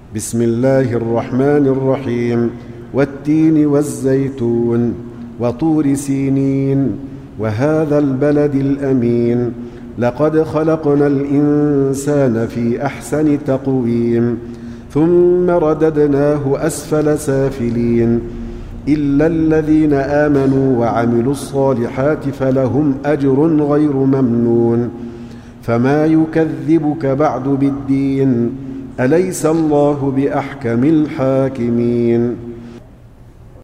بسم الله الرحمن الرحيم. والتين والزيتون وطور سينين وهذا البلد الأمين. لقد خلقنا الإنسان في أحسن تقويم ثم رددناه أسفل سافلين إلا الذين آمنوا وعملوا الصالحات فلهم أجر غير ممنون. فما يكذبك بعد بالدين؟ أليس الله بأحكم الحاكمين؟